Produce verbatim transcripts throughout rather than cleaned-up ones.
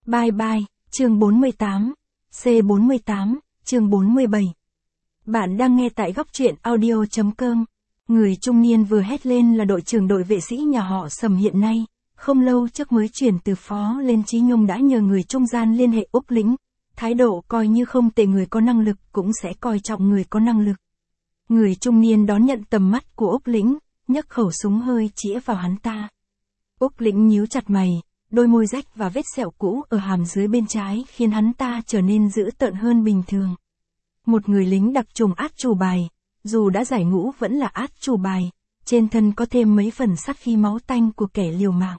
Bye bye, chương bốn mươi tám, C bốn mươi tám, chương bốn mươi bảy. Bạn đang nghe tại góc truyện audio chấm com. Người trung niên vừa hét lên là đội trưởng đội vệ sĩ nhà họ Sầm hiện nay, không lâu trước mới chuyển từ phó lên Chí Nhung đã nhờ người trung gian liên hệ Úc Lĩnh, thái độ coi như không tệ, người có năng lực cũng sẽ coi trọng người có năng lực. Người trung niên đón nhận tầm mắt của Úc Lĩnh, nhấc khẩu súng hơi chĩa vào hắn ta. Úc Lĩnh nhíu chặt mày, đôi môi rách và vết sẹo cũ ở hàm dưới bên trái khiến hắn ta trở nên dữ tợn hơn bình thường. Một người lính đặc trùng át chủ bài, dù đã giải ngũ vẫn là át chủ bài, trên thân có thêm mấy phần sát khí máu tanh của kẻ liều mạng.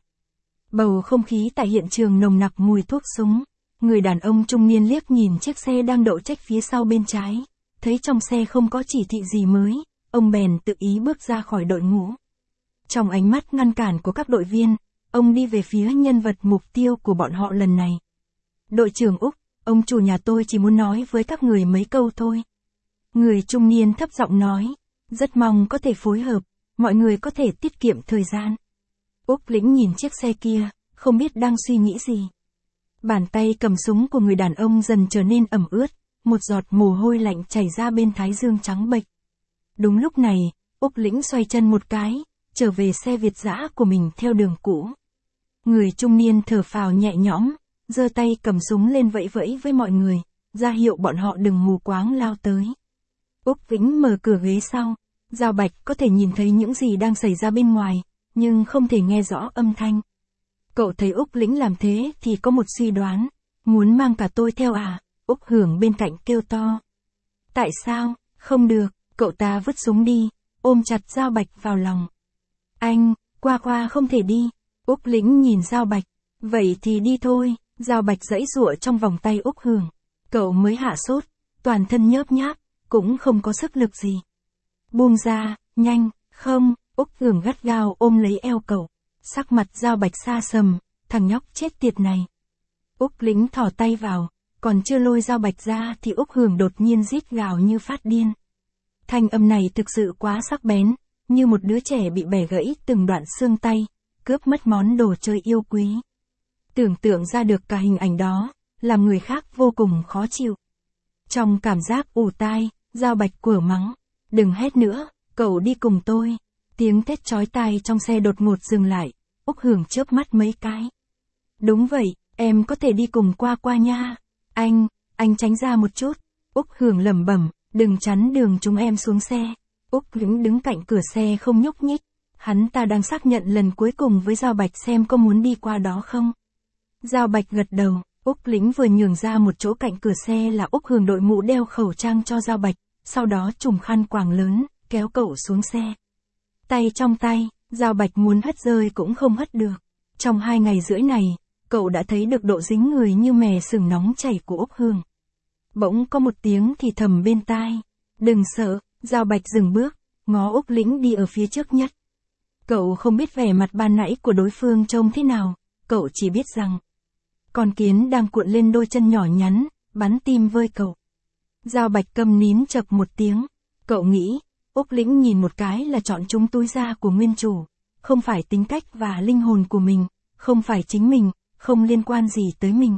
Bầu không khí tại hiện trường nồng nặc mùi thuốc súng, người đàn ông trung niên liếc nhìn chiếc xe đang đậu trách phía sau bên trái, thấy trong xe không có chỉ thị gì mới, ông bèn tự ý bước ra khỏi đội ngũ. Trong ánh mắt ngăn cản của các đội viên, ông đi về phía nhân vật mục tiêu của bọn họ lần này. Đội trưởng Úc, ông chủ nhà tôi chỉ muốn nói với các người mấy câu thôi. Người trung niên thấp giọng nói, rất mong có thể phối hợp, mọi người có thể tiết kiệm thời gian. Úc Lĩnh nhìn chiếc xe kia, không biết đang suy nghĩ gì. Bàn tay cầm súng của người đàn ông dần trở nên ẩm ướt, một giọt mồ hôi lạnh chảy ra bên thái dương trắng bệch. Đúng lúc này, Úc Lĩnh xoay chân một cái, trở về xe Việt dã của mình theo đường cũ. Người trung niên thở phào nhẹ nhõm, giơ tay cầm súng lên vẫy vẫy với mọi người, ra hiệu bọn họ đừng mù quáng lao tới. Úc Lĩnh mở cửa ghế sau, Giao Bạch có thể nhìn thấy những gì đang xảy ra bên ngoài, nhưng không thể nghe rõ âm thanh. Cậu thấy Úc Lĩnh làm thế thì có một suy đoán, muốn mang cả tôi theo à? Úc Hưởng bên cạnh kêu to. Tại sao, không được, cậu ta vứt súng đi, ôm chặt Giao Bạch vào lòng. Anh, qua qua không thể đi. Úc Lĩnh nhìn Giao Bạch, vậy thì đi thôi. Giao Bạch giãy giụa trong vòng tay Úc Hưởng. Cậu mới hạ sốt, toàn thân nhớp nháp, cũng không có sức lực gì. Buông ra, nhanh, không, Úc Hưởng gắt gao ôm lấy eo cậu. Sắc mặt Giao Bạch xa sầm, thằng nhóc chết tiệt này. Úc Lĩnh thò tay vào, còn chưa lôi Giao Bạch ra thì Úc Hưởng đột nhiên rít gào như phát điên. Thanh âm này thực sự quá sắc bén, như một đứa trẻ bị bẻ gãy từng đoạn xương tay, cướp mất món đồ chơi yêu quý. Tưởng tượng ra được cả hình ảnh đó, làm người khác vô cùng khó chịu. Trong cảm giác ù tai, Giao Bạch quở mắng, đừng hét nữa, cậu đi cùng tôi. Tiếng thét chói tai trong xe đột ngột dừng lại, Úc Hưởng chớp mắt mấy cái. Đúng vậy, em có thể đi cùng qua qua nha. Anh, anh tránh ra một chút. Úc Hưởng lẩm bẩm, đừng chắn đường chúng em xuống xe. Úc Lĩnh đứng cạnh cửa xe không nhúc nhích. Hắn ta đang xác nhận lần cuối cùng với Giao Bạch xem có muốn đi qua đó không. Giao Bạch gật đầu, Úc Lĩnh vừa nhường ra một chỗ cạnh cửa xe là Úc Hưởng đội mũ đeo khẩu trang cho Giao Bạch, sau đó trùm khăn quàng lớn, kéo cậu xuống xe. Tay trong tay, Giao Bạch muốn hất rơi cũng không hất được. Trong hai ngày rưỡi này, cậu đã thấy được độ dính người như mè sừng nóng chảy của Úc Hưởng. Bỗng có một tiếng thì thầm bên tai. Đừng sợ, Giao Bạch dừng bước, ngó Úc Lĩnh đi ở phía trước nhất. Cậu không biết vẻ mặt ban nãy của đối phương trông thế nào, cậu chỉ biết rằng con kiến đang cuộn lên đôi chân nhỏ nhắn, bắn tim với cậu. Giao Bạch câm nín chập một tiếng, cậu nghĩ, Úc Lĩnh nhìn một cái là chọn trúng túi da của nguyên chủ, không phải tính cách và linh hồn của mình, không phải chính mình, không liên quan gì tới mình.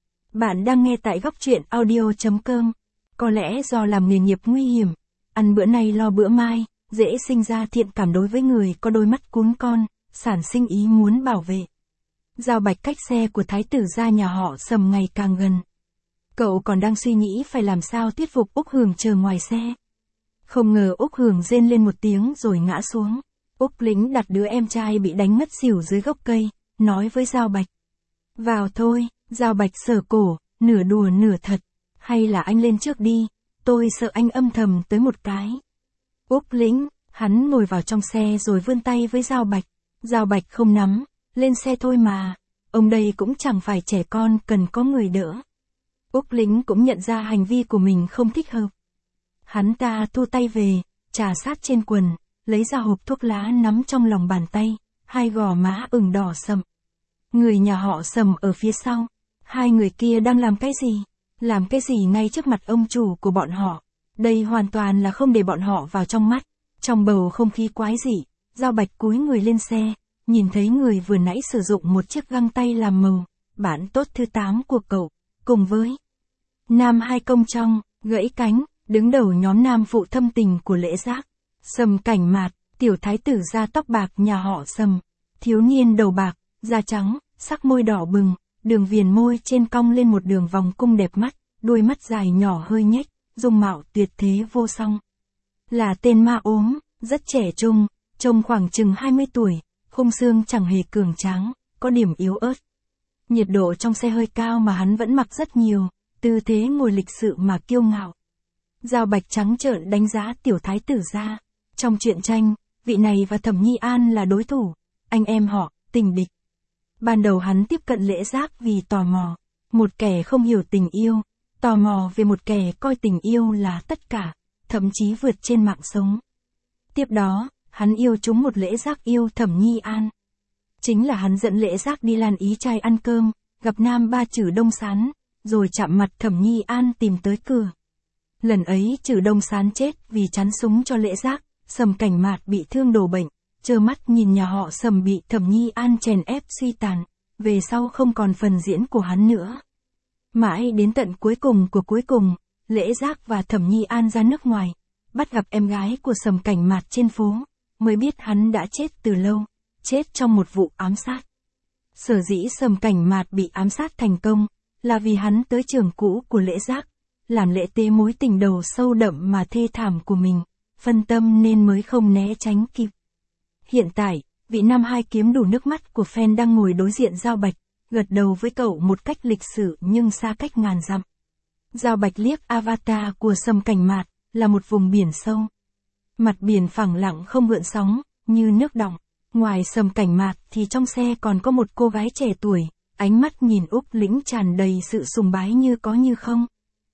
Bạn đang nghe tại góc truyện audio chấm com. Có lẽ do làm nghề nghiệp nguy hiểm, ăn bữa nay lo bữa mai, dễ sinh ra thiện cảm đối với người có đôi mắt cún con, sản sinh ý muốn bảo vệ. Giao Bạch cách xe của thái tử gia nhà họ Sầm ngày càng gần. Cậu còn đang suy nghĩ phải làm sao thuyết phục Úc Hưởng chờ ngoài xe. Không ngờ Úc Hưởng rên lên một tiếng rồi ngã xuống. Úc Lĩnh đặt đứa em trai bị đánh ngất xỉu dưới gốc cây, nói với Giao Bạch. Vào thôi. Giao Bạch sờ cổ, nửa đùa nửa thật. Hay là anh lên trước đi, tôi sợ anh âm thầm tới một cái. Úc Lĩnh, hắn ngồi vào trong xe rồi vươn tay với Giao Bạch. Giao Bạch không nắm, lên xe thôi mà. Ông đây cũng chẳng phải trẻ con cần có người đỡ. Úc Lĩnh cũng nhận ra hành vi của mình không thích hợp. Hắn ta thu tay về, trà sát trên quần, lấy ra hộp thuốc lá nắm trong lòng bàn tay, hai gò má ửng đỏ sậm. Người nhà họ Sầm ở phía sau. Hai người kia đang làm cái gì? Làm cái gì ngay trước mặt ông chủ của bọn họ? Đây hoàn toàn là không để bọn họ vào trong mắt. Trong bầu không khí quái dị, Giao Bạch cúi người lên xe, nhìn thấy người vừa nãy sử dụng một chiếc găng tay làm màu, bản tốt thứ tám của cậu, cùng với nam hai công trong, gãy cánh, đứng đầu nhóm nam phụ thâm tình của Lễ Giác. Sầm Cảnh Mạt, tiểu thái tử da tóc bạc nhà họ Sầm, thiếu niên đầu bạc, da trắng, sắc môi đỏ bừng, đường viền môi trên cong lên một đường vòng cung đẹp mắt, đuôi mắt dài nhỏ hơi nhếch, dung mạo tuyệt thế vô song. Là tên ma ốm, rất trẻ trung, trông khoảng chừng hai mươi tuổi, khung xương chẳng hề cường tráng, có điểm yếu ớt. Nhiệt độ trong xe hơi cao mà hắn vẫn mặc rất nhiều, tư thế ngồi lịch sự mà kiêu ngạo. Giao Bạch trắng trợn đánh giá tiểu thái tử gia. Trong truyện tranh, vị này và Thẩm Nhi An là đối thủ, anh em họ, tình địch. Ban đầu hắn tiếp cận Lễ Giác vì tò mò, một kẻ không hiểu tình yêu, tò mò về một kẻ coi tình yêu là tất cả, thậm chí vượt trên mạng sống. Tiếp đó, hắn yêu chúng một Lễ Giác yêu Thẩm Nhi An. Chính là hắn dẫn Lễ Giác đi Lan Ý trai ăn cơm, gặp nam ba Trử Đông Sán, rồi chạm mặt Thẩm Nhi An tìm tới cửa. Lần ấy Trử Đông Sán chết vì chắn súng cho Lễ Giác, Sầm Cảnh Mạt bị thương đổ bệnh, trơ mắt nhìn nhà họ Sầm bị Thẩm Nhi An chèn ép suy tàn, về sau không còn phần diễn của hắn nữa. Mãi đến tận cuối cùng của cuối cùng, Lễ Giác và Thẩm Nhi An ra nước ngoài, bắt gặp em gái của Sầm Cảnh Mạt trên phố, mới biết hắn đã chết từ lâu, chết trong một vụ ám sát. Sở dĩ Sầm Cảnh Mạt bị ám sát thành công, là vì hắn tới trường cũ của Lễ Giác, làm lễ tế mối tình đầu sâu đậm mà thê thảm của mình, phân tâm nên mới không né tránh kịp. Hiện tại, vị nam hai kiếm đủ nước mắt của fan đang ngồi đối diện Giao Bạch, gật đầu với cậu một cách lịch sự nhưng xa cách ngàn dặm. Giao Bạch liếc avatar của Sầm Cảnh Mạt, là một vùng biển sâu. Mặt biển phẳng lặng không gợn sóng, như nước đọng. Ngoài Sầm Cảnh Mạt thì trong xe còn có một cô gái trẻ tuổi, ánh mắt nhìn Úc Lĩnh tràn đầy sự sùng bái như có như không.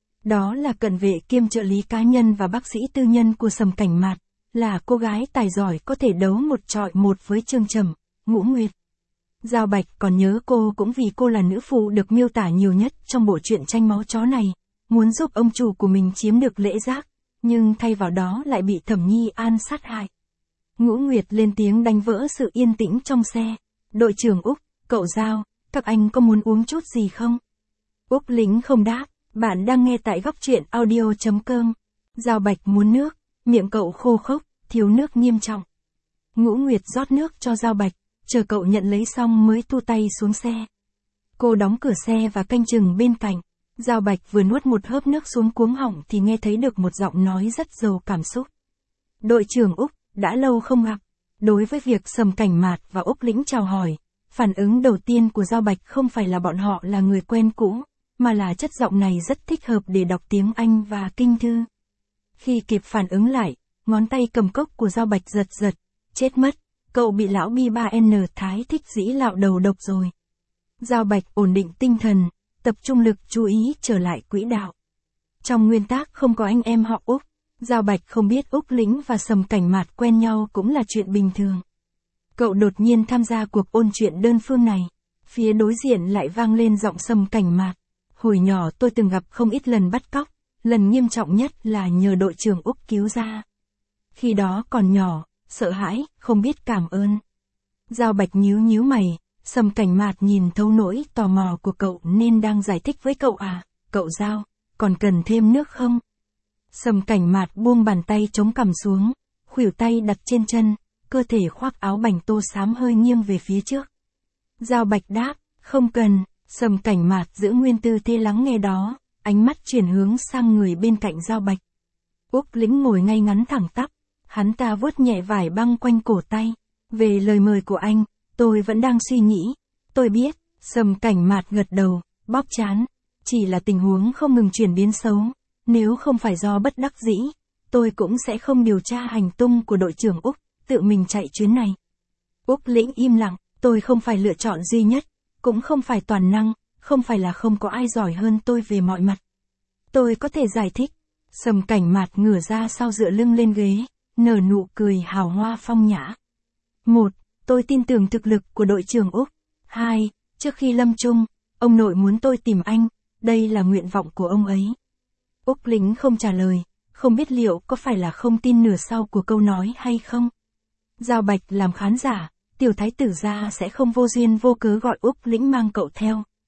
Đó là cận vệ kiêm trợ lý cá nhân và bác sĩ tư nhân của Sầm Cảnh Mạt, là cô gái tài giỏi có thể đấu một trọi một với Trương Trầm, Ngũ Nguyệt. Giao Bạch còn nhớ cô cũng vì cô là nữ phụ được miêu tả nhiều nhất trong bộ truyện tranh máu chó này, muốn giúp ông chủ của mình chiếm được Lễ Giác, nhưng thay vào đó lại bị Thẩm Nhi An sát hại. Ngũ Nguyệt lên tiếng đánh vỡ sự yên tĩnh trong xe. Đội trưởng Úc, cậu Giao, các anh có muốn uống chút gì không? Úc Lĩnh không đáp, bạn đang nghe tại góc truyện audio chấm com. Giao Bạch muốn nước, miệng cậu khô khốc, thiếu nước nghiêm trọng. Ngũ Nguyệt rót nước cho Giao Bạch, chờ cậu nhận lấy xong mới thu tay xuống xe. Cô đóng cửa xe và canh chừng bên cạnh. Giao Bạch vừa nuốt một hớp nước xuống cuống họng thì nghe thấy được một giọng nói rất giàu cảm xúc. Đội trưởng Úc, đã lâu không gặp. Đối với việc Sầm Cảnh Mạt và Úc Lĩnh chào hỏi, phản ứng đầu tiên của Giao Bạch không phải là bọn họ là người quen cũ, mà là chất giọng này rất thích hợp để đọc tiếng Anh và kinh thư. Khi kịp phản ứng lại, ngón tay cầm cốc của Giao Bạch giật giật, chết mất, cậu bị lão Bi ba N Thái thích dĩ lạo đầu độc rồi. Giao Bạch ổn định tinh thần, tập trung lực chú ý trở lại quỹ đạo. Trong nguyên tắc không có anh em họ Úc, Giao Bạch không biết Úc Lĩnh và Sầm Cảnh Mạt quen nhau cũng là chuyện bình thường. Cậu đột nhiên tham gia cuộc ôn chuyện đơn phương này, phía đối diện lại vang lên giọng Sầm Cảnh Mạt. Hồi nhỏ tôi từng gặp không ít lần bắt cóc, lần nghiêm trọng nhất là nhờ đội trưởng Úc cứu ra. Khi đó còn nhỏ, sợ hãi, không biết cảm ơn. Giao Bạch nhíu nhíu mày, Sầm Cảnh Mạt nhìn thấu nỗi tò mò của cậu nên đang giải thích với cậu à, cậu Giao, còn cần thêm nước không? Sầm Cảnh Mạt buông bàn tay chống cằm xuống, khuỷu tay đặt trên chân, cơ thể khoác áo bành tô xám hơi nghiêng về phía trước. Giao Bạch đáp, không cần. Sầm Cảnh Mạt giữ nguyên tư thế lắng nghe đó, ánh mắt chuyển hướng sang người bên cạnh Giao Bạch. Úc Lĩnh ngồi ngay ngắn thẳng tắp, hắn ta vuốt nhẹ vải băng quanh cổ tay. Về lời mời của anh, tôi vẫn đang suy nghĩ. Tôi biết, Sầm Cảnh Mạt gật đầu, bóp trán. Chỉ là tình huống không ngừng chuyển biến xấu. Nếu không phải do bất đắc dĩ, tôi cũng sẽ không điều tra hành tung của đội trưởng Úc, tự mình chạy chuyến này. Úc Lĩnh im lặng, tôi không phải lựa chọn duy nhất, cũng không phải toàn năng, không phải là không có ai giỏi hơn tôi về mọi mặt. Tôi có thể giải thích. Sầm Cảnh Mạt ngửa ra sau dựa lưng lên ghế, nở nụ cười hào hoa phong nhã. Một, tôi tin tưởng thực lực của đội trưởng Úc. Hai, trước khi lâm chung, ông nội muốn tôi tìm anh, đây là nguyện vọng của ông ấy. Úc Lĩnh không trả lời, không biết liệu có phải là không tin nửa sau của câu nói hay không. Giao Bạch làm khán giả, tiểu thái tử gia sẽ không vô duyên vô cớ gọi Úc Lĩnh mang cậu theo,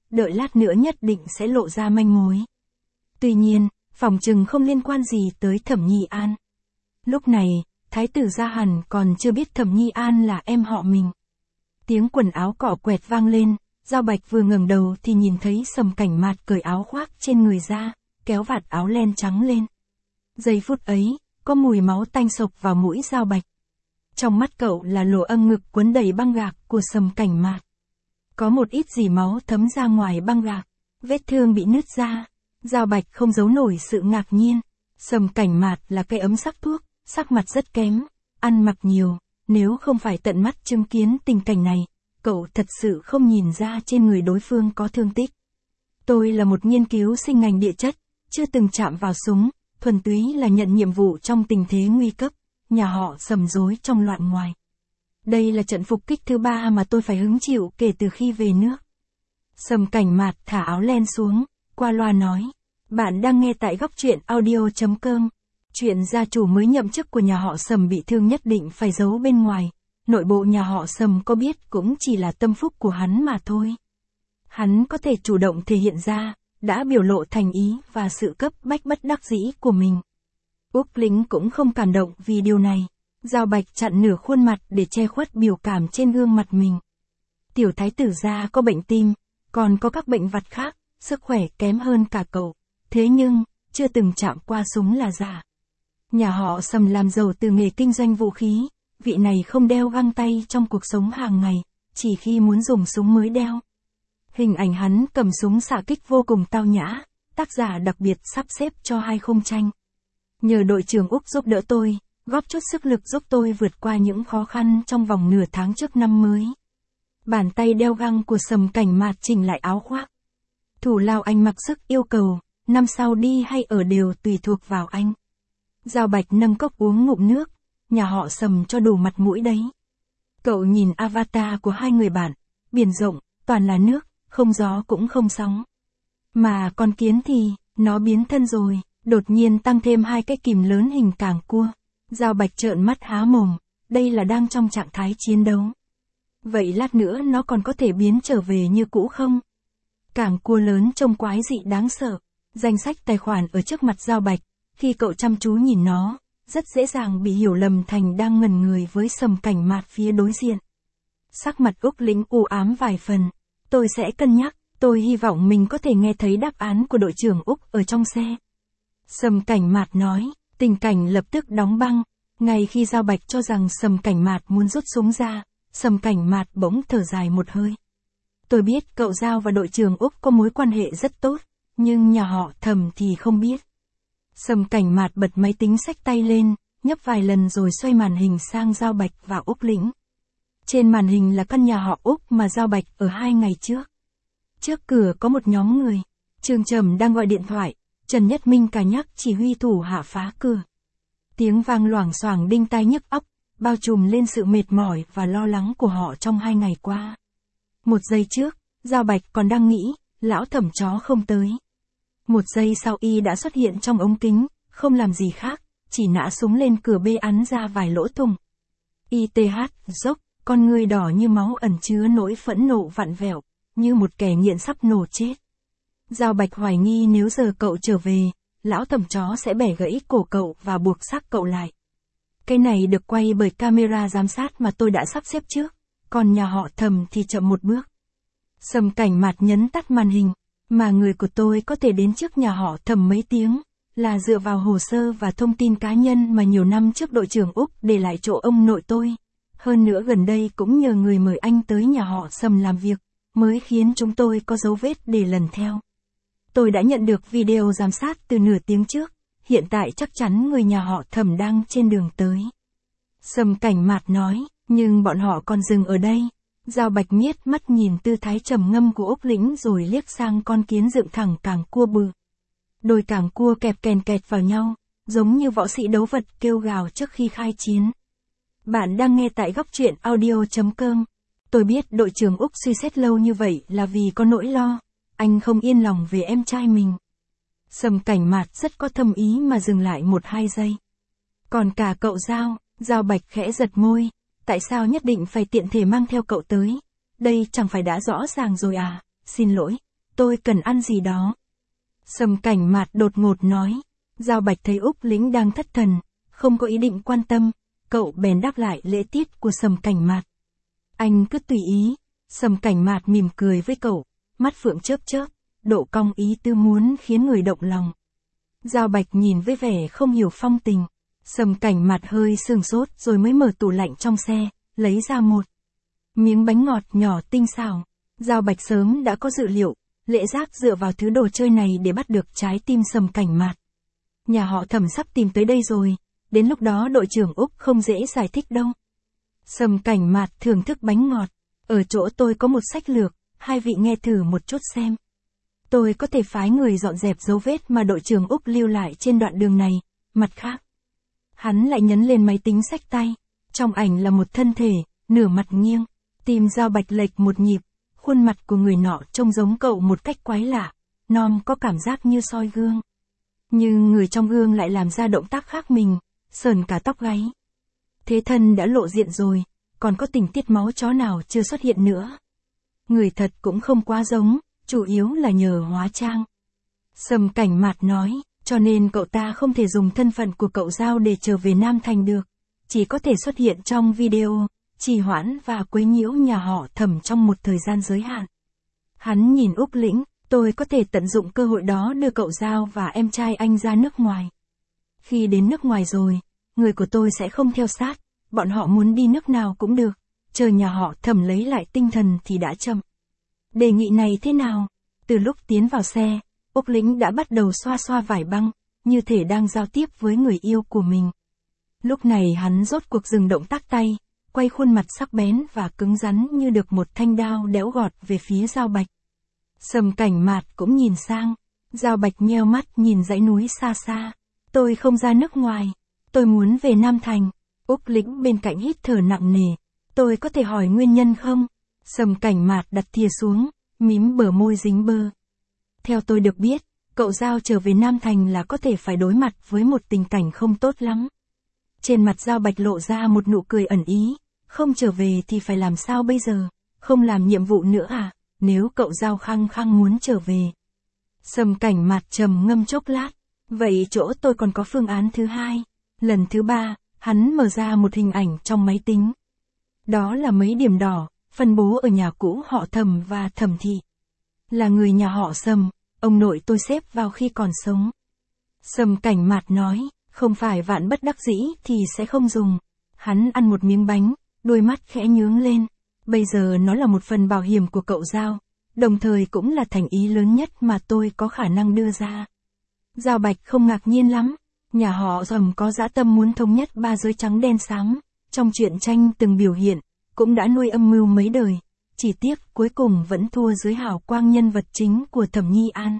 đợi lát nữa nhất định sẽ lộ ra manh mối. Tuy nhiên, phỏng chừng không liên quan gì tới Thẩm Nhi An. Lúc này, Thái tử Gia Hàn còn chưa biết Thẩm Nhi An là em họ mình. Tiếng quần áo cọ quẹt vang lên, Giao Bạch vừa ngẩng đầu thì nhìn thấy Sầm Cảnh Mạt cởi áo khoác trên người ra, kéo vạt áo len trắng lên. Giây phút ấy, có mùi máu tanh sộc vào mũi Giao Bạch. Trong mắt cậu là lỗ âng ngực quấn đầy băng gạc của Sầm Cảnh Mạt. Có một ít gì máu thấm ra ngoài băng gạc, vết thương bị nứt ra. Giao Bạch không giấu nổi sự ngạc nhiên. Sầm Cảnh Mạt là cây ấm sắc thuốc, sắc mặt rất kém, ăn mặc nhiều, nếu không phải tận mắt chứng kiến tình cảnh này, cậu thật sự không nhìn ra trên người đối phương có thương tích. Tôi là một nghiên cứu sinh ngành địa chất, chưa từng chạm vào súng, thuần túy là nhận nhiệm vụ trong tình thế nguy cấp, nhà họ Sầm rối trong loạn ngoài. Đây là trận phục kích thứ ba mà tôi phải hứng chịu kể từ khi về nước. Sầm Cảnh Mạt thả áo len xuống, qua loa nói, bạn đang nghe tại góc truyện audio chấm com. Chuyện gia chủ mới nhậm chức của nhà họ Sầm bị thương nhất định phải giấu bên ngoài, nội bộ nhà họ Sầm có biết cũng chỉ là tâm phúc của hắn mà thôi. Hắn có thể chủ động thể hiện ra, đã biểu lộ thành ý và sự cấp bách bất đắc dĩ của mình. Úc Lĩnh cũng không cảm động vì điều này. Giao Bạch chặn nửa khuôn mặt để che khuất biểu cảm trên gương mặt mình. Tiểu thái tử gia có bệnh tim, còn có các bệnh vặt khác, sức khỏe kém hơn cả cậu. Thế nhưng, chưa từng chạm qua súng là giả. Nhà họ Sầm làm giàu từ nghề kinh doanh vũ khí, vị này không đeo găng tay trong cuộc sống hàng ngày, chỉ khi muốn dùng súng mới đeo. Hình ảnh hắn cầm súng xạ kích vô cùng tao nhã, tác giả đặc biệt sắp xếp cho hai khung tranh. Nhờ đội trưởng Úc giúp đỡ tôi, góp chút sức lực giúp tôi vượt qua những khó khăn trong vòng nửa tháng trước năm mới. Bàn tay đeo găng của Sầm Cảnh Mạt chỉnh lại áo khoác. Thủ lao anh mặc sức yêu cầu, năm sau đi hay ở đều tùy thuộc vào anh. Giao Bạch nâng cốc uống ngụm nước, nhà họ Sầm cho đủ mặt mũi đấy. Cậu nhìn avatar của hai người bạn, biển rộng, toàn là nước, không gió cũng không sóng. Mà con kiến thì, nó biến thân rồi, đột nhiên tăng thêm hai cái kìm lớn hình càng cua. Giao Bạch trợn mắt há mồm, đây là đang trong trạng thái chiến đấu. Vậy lát nữa nó còn có thể biến trở về như cũ không? Càng cua lớn trông quái dị đáng sợ. Danh sách tài khoản ở trước mặt Giao Bạch, khi cậu chăm chú nhìn nó, rất dễ dàng bị hiểu lầm thành đang ngẩn người với Sầm Cảnh Mạt phía đối diện. Sắc mặt Úc Lĩnh u ám vài phần. Tôi sẽ cân nhắc, tôi hy vọng mình có thể nghe thấy đáp án của đội trưởng Úc ở trong xe. Sầm Cảnh Mạt nói, tình cảnh lập tức đóng băng. Ngay khi Giao Bạch cho rằng Sầm Cảnh Mạt muốn rút súng ra, Sầm Cảnh Mạt bỗng thở dài một hơi. Tôi biết cậu Giao và đội trưởng Úc có mối quan hệ rất tốt, nhưng nhà họ Thầm thì không biết. Sầm Cảnh Mạt bật máy tính xách tay lên, nhấp vài lần rồi xoay màn hình sang Giao Bạch và Úc Lĩnh. Trên màn hình là căn nhà họ Úc mà Giao Bạch ở hai ngày trước. Trước cửa có một nhóm người. Trương Trầm đang gọi điện thoại, Trần Nhất Minh cà nhắc chỉ huy thủ hạ phá cửa. Tiếng vang loảng xoảng đinh tai nhức óc, bao trùm lên sự mệt mỏi và lo lắng của họ trong hai ngày qua. Một giây trước, Giao Bạch còn đang nghĩ, lão Thẩm chó không tới. Một giây sau y đã xuất hiện trong ống kính, không làm gì khác, chỉ nã súng lên cửa bê ắn ra vài lỗ thủng. i tê hát, dốc, con người đỏ như máu ẩn chứa nỗi phẫn nộ vặn vẹo, như một kẻ nghiện sắp nổ chết. Giao Bạch hoài nghi nếu giờ cậu trở về, lão Thẩm chó sẽ bẻ gãy cổ cậu và buộc xác cậu lại. Cái này được quay bởi camera giám sát mà tôi đã sắp xếp trước, còn nhà họ Thầm thì chậm một bước. Sầm Cảnh Mạt nhấn tắt màn hình, mà người của tôi có thể đến trước nhà họ Thầm mấy tiếng, là dựa vào hồ sơ và thông tin cá nhân mà nhiều năm trước đội trưởng Úc để lại chỗ ông nội tôi. Hơn nữa gần đây cũng nhờ người mời anh tới nhà họ Sầm làm việc, mới khiến chúng tôi có dấu vết để lần theo. Tôi đã nhận được video giám sát từ nửa tiếng trước, hiện tại chắc chắn người nhà họ Thầm đang trên đường tới. Sầm Cảnh Mạt nói, nhưng bọn họ còn dừng ở đây. Giao Bạch miết mắt nhìn tư thái trầm ngâm của Úc Lĩnh rồi liếc sang con kiến dựng thẳng càng cua bự. Đôi càng cua kẹp kèn kẹt vào nhau, giống như võ sĩ đấu vật kêu gào trước khi khai chiến. Bạn đang nghe tại góc truyện audio chấm com. Tôi biết đội trưởng Úc suy xét lâu như vậy là vì có nỗi lo, anh không yên lòng về em trai mình. Sầm Cảnh Mạt rất có thâm ý mà dừng lại một hai giây. Còn cả cậu Giao, Giao Bạch khẽ giật môi, tại sao nhất định phải tiện thể mang theo cậu tới? Đây chẳng phải đã rõ ràng rồi à, xin lỗi, tôi cần ăn gì đó. Sầm Cảnh Mạt đột ngột nói. Giao Bạch thấy Úc Lĩnh đang thất thần, không có ý định quan tâm, cậu bèn đáp lại lễ tiết của Sầm Cảnh Mạt. Anh cứ tùy ý. Sầm Cảnh Mạt mỉm cười với cậu, mắt phượng chớp chớp, độ cong ý tư muốn khiến người động lòng. Giao Bạch nhìn với vẻ không hiểu phong tình. Sầm Cảnh Mạt hơi sừng sốt rồi mới mở tủ lạnh trong xe, lấy ra một miếng bánh ngọt nhỏ tinh xảo. Giao Bạch sớm đã có dự liệu, Lễ Giác dựa vào thứ đồ chơi này để bắt được trái tim Sầm Cảnh Mạt. Nhà họ Thẩm sắp tìm tới đây rồi, đến lúc đó đội trưởng Úc không dễ giải thích đâu. Sầm Cảnh Mạt thưởng thức bánh ngọt. Ở chỗ tôi có một sách lược, hai vị nghe thử một chút xem. Tôi có thể phái người dọn dẹp dấu vết mà đội trưởng Úc lưu lại trên đoạn đường này. Mặt khác, hắn lại nhấn lên máy tính xách tay. Trong ảnh là một thân thể, nửa mặt nghiêng. Tim Giao Bạch lệch một nhịp, khuôn mặt của người nọ trông giống cậu một cách quái lạ. Nom có cảm giác như soi gương. Nhưng người trong gương lại làm ra động tác khác mình, sờn cả tóc gáy. Thế thân đã lộ diện rồi, còn có tình tiết máu chó nào chưa xuất hiện nữa. Người thật cũng không quá giống, chủ yếu là nhờ hóa trang. Sầm Cảnh Mạt nói, cho nên cậu ta không thể dùng thân phận của cậu Giao để trở về Nam Thành được. Chỉ có thể xuất hiện trong video, trì hoãn và quấy nhiễu nhà họ Thẩm trong một thời gian giới hạn. Hắn nhìn Úc Lĩnh, tôi có thể tận dụng cơ hội đó đưa cậu Giao và em trai anh ra nước ngoài. Khi đến nước ngoài rồi, người của tôi sẽ không theo sát, bọn họ muốn đi nước nào cũng được, chờ nhà họ Thẩm lấy lại tinh thần thì đã chậm. Đề nghị này thế nào? Từ lúc tiến vào xe, Úc Lĩnh đã bắt đầu xoa xoa vải băng, như thể đang giao tiếp với người yêu của mình. Lúc này hắn rốt cuộc dừng động tác tay, quay khuôn mặt sắc bén và cứng rắn như được một thanh đao đẽo gọt về phía Giao Bạch. Sầm Cảnh Mạt cũng nhìn sang, Giao Bạch nheo mắt nhìn dãy núi xa xa. Tôi không ra nước ngoài, tôi muốn về Nam Thành. Úc Lĩnh bên cạnh hít thở nặng nề. Tôi có thể hỏi nguyên nhân không? Sầm Cảnh Mạt đặt thìa xuống, mím bờ môi dính bơ. Theo tôi được biết, cậu Giao trở về Nam Thành là có thể phải đối mặt với một tình cảnh không tốt lắm. Trên mặt Giao Bạch lộ ra một nụ cười ẩn ý. Không trở về thì phải làm sao bây giờ? Không làm nhiệm vụ nữa à? Nếu cậu Giao khăng khăng muốn trở về. Sầm Cảnh Mạt trầm ngâm chốc lát. Vậy chỗ tôi còn có phương án thứ hai. Lần thứ ba, hắn mở ra một hình ảnh trong máy tính. Đó là mấy điểm đỏ, phân bố ở nhà cũ họ Thẩm và Thẩm thị. Là người nhà họ Sầm, ông nội tôi xếp vào khi còn sống. Sầm Cảnh Mạt nói, không phải vạn bất đắc dĩ thì sẽ không dùng. Hắn ăn một miếng bánh, đôi mắt khẽ nhướng lên. Bây giờ nó là một phần bảo hiểm của cậu Giao, đồng thời cũng là thành ý lớn nhất mà tôi có khả năng đưa ra. Giao Bạch không ngạc nhiên lắm. Nhà họ Sầm có dã tâm muốn thống nhất ba giới trắng đen xám. Trong truyện tranh từng biểu hiện, cũng đã nuôi âm mưu mấy đời. Chỉ tiếc cuối cùng vẫn thua dưới hào quang nhân vật chính của Thẩm Nhi An.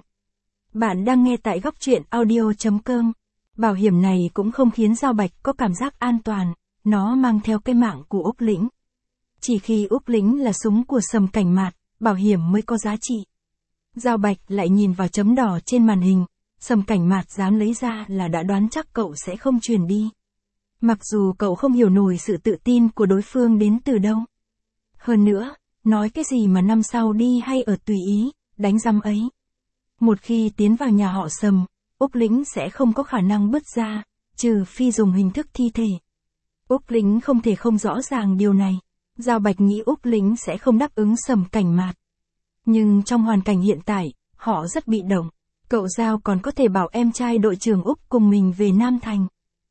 Bạn đang nghe tại góc truyện audio chấm com. Bảo hiểm này cũng không khiến Giao Bạch có cảm giác an toàn. Nó mang theo cái mạng của Úc Lĩnh. Chỉ khi Úc Lĩnh là súng của Sầm Cảnh Mạt, bảo hiểm mới có giá trị. Giao Bạch lại nhìn vào chấm đỏ trên màn hình. Sầm Cảnh Mạt dám lấy ra là đã đoán chắc cậu sẽ không truyền đi. Mặc dù cậu không hiểu nổi sự tự tin của đối phương đến từ đâu. Hơn nữa, nói cái gì mà năm sau đi hay ở tùy ý, đánh răm ấy. Một khi tiến vào nhà họ Sầm, Úc Lĩnh sẽ không có khả năng bứt ra, trừ phi dùng hình thức thi thể. Úc Lĩnh không thể không rõ ràng điều này. Giao Bạch nghĩ Úc Lĩnh sẽ không đáp ứng Sầm Cảnh Mạt. Nhưng trong hoàn cảnh hiện tại, họ rất bị động. Cậu Giao còn có thể bảo em trai đội trưởng Úc cùng mình về Nam Thành.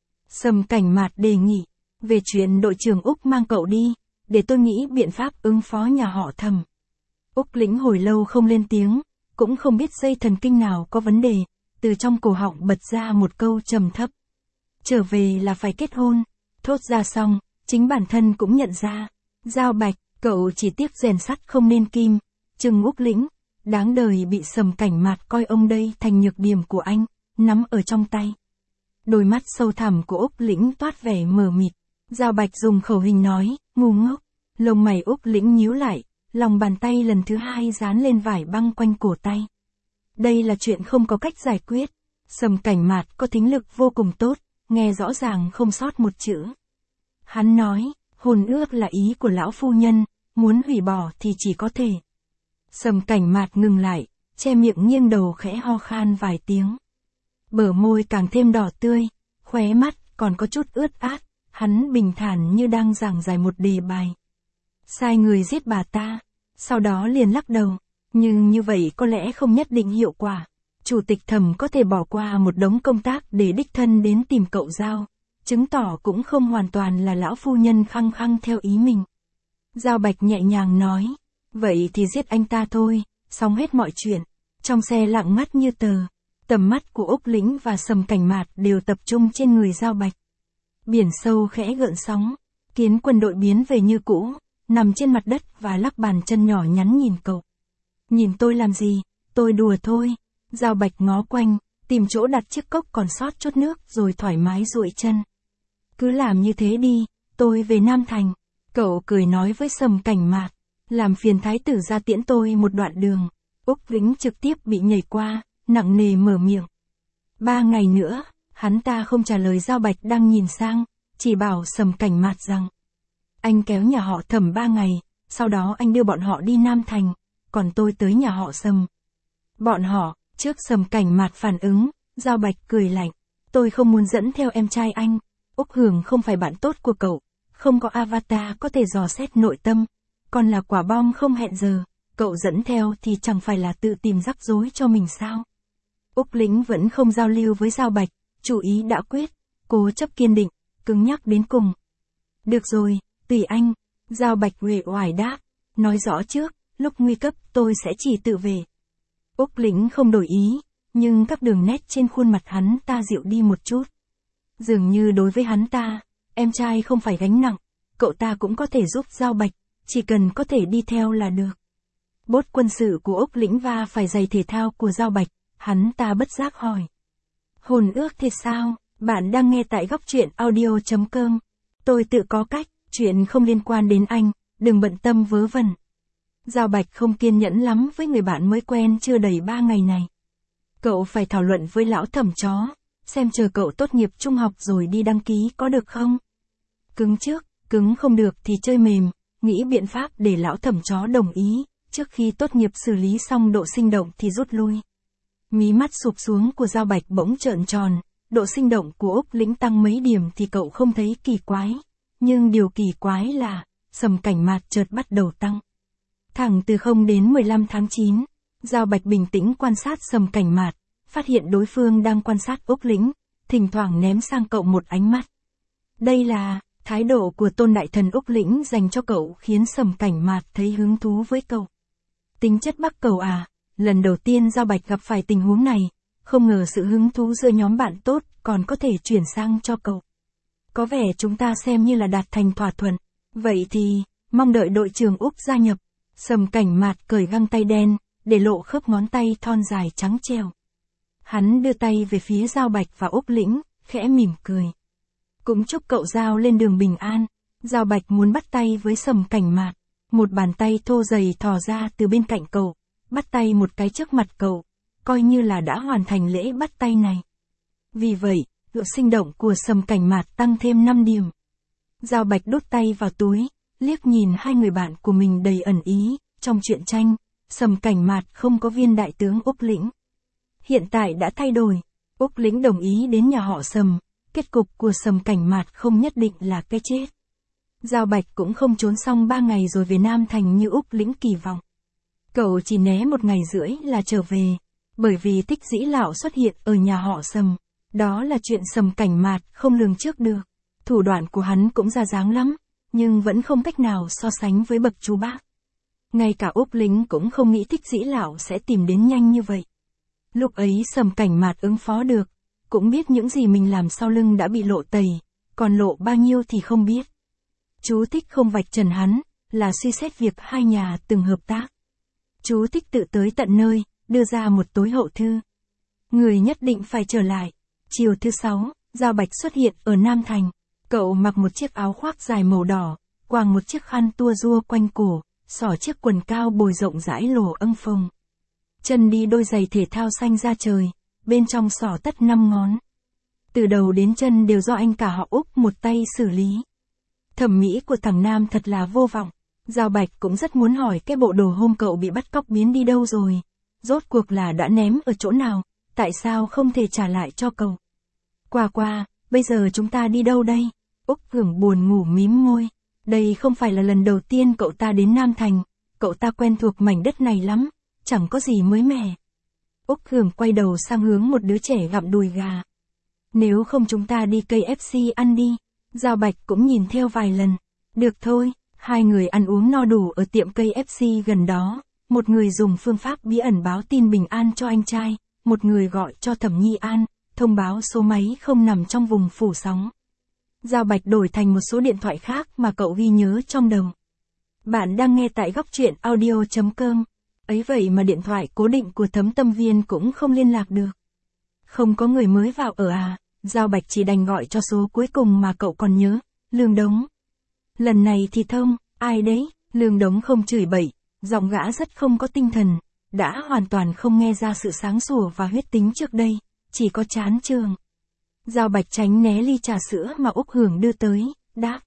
Sầm Cảnh Mạt đề nghị, về chuyện đội trưởng Úc mang cậu đi, để tôi nghĩ biện pháp ứng phó nhà họ Thẩm. Úc Lĩnh hồi lâu không lên tiếng, cũng không biết dây thần kinh nào có vấn đề, từ trong cổ họng bật ra một câu trầm thấp. Trở về là phải kết hôn. Thốt ra xong, chính bản thân cũng nhận ra. Giao Bạch, cậu chỉ tiếc rèn sắt không nên kim. Chừng Úc Lĩnh, đáng đời bị Sầm Cảnh Mạt coi ông đây thành nhược điểm của anh, nắm ở trong tay. Đôi mắt sâu thẳm của Úc Lĩnh toát vẻ mờ mịt. Giao Bạch dùng khẩu hình nói, ngu ngốc. Lông mày Úc Lĩnh nhíu lại, lòng bàn tay lần thứ hai dán lên vải băng quanh cổ tay. Đây là chuyện không có cách giải quyết. Sầm Cảnh Mạt có thính lực vô cùng tốt, nghe rõ ràng không sót một chữ. Hắn nói, hôn ước là ý của lão phu nhân, muốn hủy bỏ thì chỉ có thể. Sầm Cảnh Mạt ngừng lại, che miệng nghiêng đầu khẽ ho khan vài tiếng. Bờ môi càng thêm đỏ tươi, khóe mắt còn có chút ướt át, hắn bình thản như đang giảng giải một đề bài. Sai người giết bà ta, sau đó liền lắc đầu, nhưng như vậy có lẽ không nhất định hiệu quả. Chủ tịch Thẩm có thể bỏ qua một đống công tác để đích thân đến tìm cậu Giao, chứng tỏ cũng không hoàn toàn là lão phu nhân khăng khăng theo ý mình. Giao Bạch nhẹ nhàng nói, vậy thì giết anh ta thôi, xong hết mọi chuyện. Trong xe lặng ngắt như tờ, tầm mắt của Úc Lĩnh và Sầm Cảnh Mạt đều tập trung trên người Giao Bạch. Biển sâu khẽ gợn sóng, Kiến Quân đội biến về như cũ, nằm trên mặt đất và lắc bàn chân nhỏ nhắn nhìn cậu. Nhìn tôi làm gì, tôi đùa thôi. Giao Bạch ngó quanh, tìm chỗ đặt chiếc cốc còn sót chút nước rồi thoải mái duỗi chân. Cứ làm như thế đi, tôi về Nam Thành. Cậu cười nói với Sầm Cảnh Mạt, làm phiền thái tử ra tiễn tôi một đoạn đường. Úc Lĩnh trực tiếp bị nhảy qua, nặng nề mở miệng. Ba ngày nữa, hắn ta không trả lời Giao Bạch đang nhìn sang, chỉ bảo Sầm Cảnh Mạt rằng. Anh kéo nhà họ Thẩm ba ngày, sau đó anh đưa bọn họ đi Nam Thành, còn tôi tới nhà họ Sầm. Bọn họ, trước Sầm Cảnh Mạt phản ứng, Giao Bạch cười lạnh. Tôi không muốn dẫn theo em trai anh. Úc Hường không phải bạn tốt của cậu, không có avatar có thể dò xét nội tâm, còn là quả bom không hẹn giờ. Cậu dẫn theo thì chẳng phải là tự tìm rắc rối cho mình sao? Úc Lĩnh vẫn không giao lưu với Giao Bạch, chủ ý đã quyết, cố chấp kiên định, cứng nhắc đến cùng. Được rồi, tùy anh. Giao Bạch uể oải đáp, nói rõ trước, lúc nguy cấp tôi sẽ chỉ tự về. Úc Lĩnh không đổi ý, nhưng các đường nét trên khuôn mặt hắn ta dịu đi một chút. Dường như đối với hắn ta, em trai không phải gánh nặng, cậu ta cũng có thể giúp Giao Bạch, chỉ cần có thể đi theo là được. Bốt quân sự của Úc Lĩnh va phải giày thể thao của Giao Bạch, hắn ta bất giác hỏi. Hồn ước thì sao? Bạn đang nghe tại góc truyện audio chấm com. Tôi tự có cách, chuyện không liên quan đến anh, đừng bận tâm vớ vẩn. Giao Bạch không kiên nhẫn lắm với người bạn mới quen chưa đầy ba ngày này. Cậu phải thảo luận với lão Thẩm chó, xem chờ cậu tốt nghiệp trung học rồi đi đăng ký có được không? Cứng trước, cứng không được thì chơi mềm, nghĩ biện pháp để lão Thẩm chó đồng ý, trước khi tốt nghiệp xử lý xong độ sinh động thì rút lui. Mí mắt sụp xuống của Giao Bạch bỗng trợn tròn, độ sinh động của Úc Lĩnh tăng mấy điểm thì cậu không thấy kỳ quái, nhưng điều kỳ quái là, Sầm Cảnh Mạt chợt bắt đầu tăng. Thẳng từ không đến mười lăm tháng chín, Giao Bạch bình tĩnh quan sát Sầm Cảnh Mạt, phát hiện đối phương đang quan sát Úc Lĩnh, thỉnh thoảng ném sang cậu một ánh mắt. Đây là, thái độ của Tôn Đại Thần Úc Lĩnh dành cho cậu khiến Sầm Cảnh Mạt thấy hứng thú với cậu. Tính chất Bắc Cầu à, lần đầu tiên Giao Bạch gặp phải tình huống này, không ngờ sự hứng thú giữa nhóm bạn tốt còn có thể chuyển sang cho cậu. Có vẻ chúng ta xem như là đạt thành thỏa thuận, vậy thì, mong đợi đội trưởng Úc gia nhập. Sầm Cảnh Mạt cởi găng tay đen, để lộ khớp ngón tay thon dài trắng trẻo. Hắn đưa tay về phía Giao Bạch và Úc Lĩnh, khẽ mỉm cười. Cũng chúc cậu Giao lên đường bình an. Giao Bạch muốn bắt tay với Sầm Cảnh Mạt, một bàn tay thô dày thò ra từ bên cạnh cậu, bắt tay một cái trước mặt cậu, coi như là đã hoàn thành lễ bắt tay này. Vì vậy, độ sinh động của Sầm Cảnh Mạt tăng thêm năm điểm. Giao Bạch đút tay vào túi, liếc nhìn hai người bạn của mình đầy ẩn ý, trong truyện tranh, Sầm Cảnh Mạt không có viên đại tướng Úc Lĩnh. Hiện tại đã thay đổi, Úc Lĩnh đồng ý đến nhà họ Sầm, kết cục của Sầm Cảnh Mạt không nhất định là cái chết. Giao Bạch cũng không trốn xong ba ngày rồi về Nam Thành như Úc Lĩnh kỳ vọng. Cậu chỉ né một ngày rưỡi là trở về, bởi vì Tích Dĩ Lão xuất hiện ở nhà họ Sầm, đó là chuyện Sầm Cảnh Mạt không lường trước được. Thủ đoạn của hắn cũng ra dáng lắm, nhưng vẫn không cách nào so sánh với bậc chú bác. Ngay cả Úc Lĩnh cũng không nghĩ Tích Dĩ Lão sẽ tìm đến nhanh như vậy. Lúc ấy Sầm Cảnh Mạt ứng phó được, cũng biết những gì mình làm sau lưng đã bị lộ tẩy, còn lộ bao nhiêu thì không biết. Chú Thích không vạch trần hắn, là suy xét việc hai nhà từng hợp tác. Chú Thích tự tới tận nơi, đưa ra một tối hậu thư. Người nhất định phải trở lại. Chiều thứ sáu, Giao Bạch xuất hiện ở Nam Thành. Cậu mặc một chiếc áo khoác dài màu đỏ, quàng một chiếc khăn tua rua quanh cổ, xỏ chiếc quần cao bồi rộng rãi lồ âng phồng. Chân đi đôi giày thể thao xanh da trời, bên trong xỏ tất năm ngón. Từ đầu đến chân đều do anh cả họ Úc một tay xử lý. Thẩm mỹ của thằng Nam thật là vô vọng. Giao Bạch cũng rất muốn hỏi cái bộ đồ hôm cậu bị bắt cóc biến đi đâu rồi. rốt cuộc là đã ném ở chỗ nào, tại sao không thể trả lại cho cậu? Qua qua, bây giờ chúng ta đi đâu đây? Úc Hưởng buồn ngủ mím môi. Đây không phải là lần đầu tiên cậu ta đến Nam Thành, cậu ta quen thuộc mảnh đất này lắm, chẳng có gì mới mẻ. Úc Hưởng quay đầu sang hướng một đứa trẻ gặm đùi gà. Nếu không chúng ta đi ca ép xê ăn đi. Giao Bạch cũng nhìn theo vài lần. Được thôi, hai người ăn uống no đủ ở tiệm ca ép xê gần đó. Một người dùng phương pháp bí ẩn báo tin bình an cho anh trai, một người gọi cho Thẩm Nhi An, thông báo số máy không nằm trong vùng phủ sóng. Giao Bạch đổi thành một số điện thoại khác mà cậu ghi nhớ trong đầu. Bạn đang nghe tại góc truyện audio chấm com. Ấy vậy mà điện thoại cố định của Thấm Tâm Viên cũng không liên lạc được. Không có người mới vào ở à? Giao Bạch chỉ đành gọi cho số cuối cùng mà cậu còn nhớ, Lương Đống. Lần này thì thông, ai đấy? Lương Đống không chửi bậy, giọng gã rất không có tinh thần, đã hoàn toàn không nghe ra sự sáng sủa và huyết tính trước đây, chỉ có chán chường. Giao Bạch tránh né ly trà sữa mà Úc Hưởng đưa tới, đáp.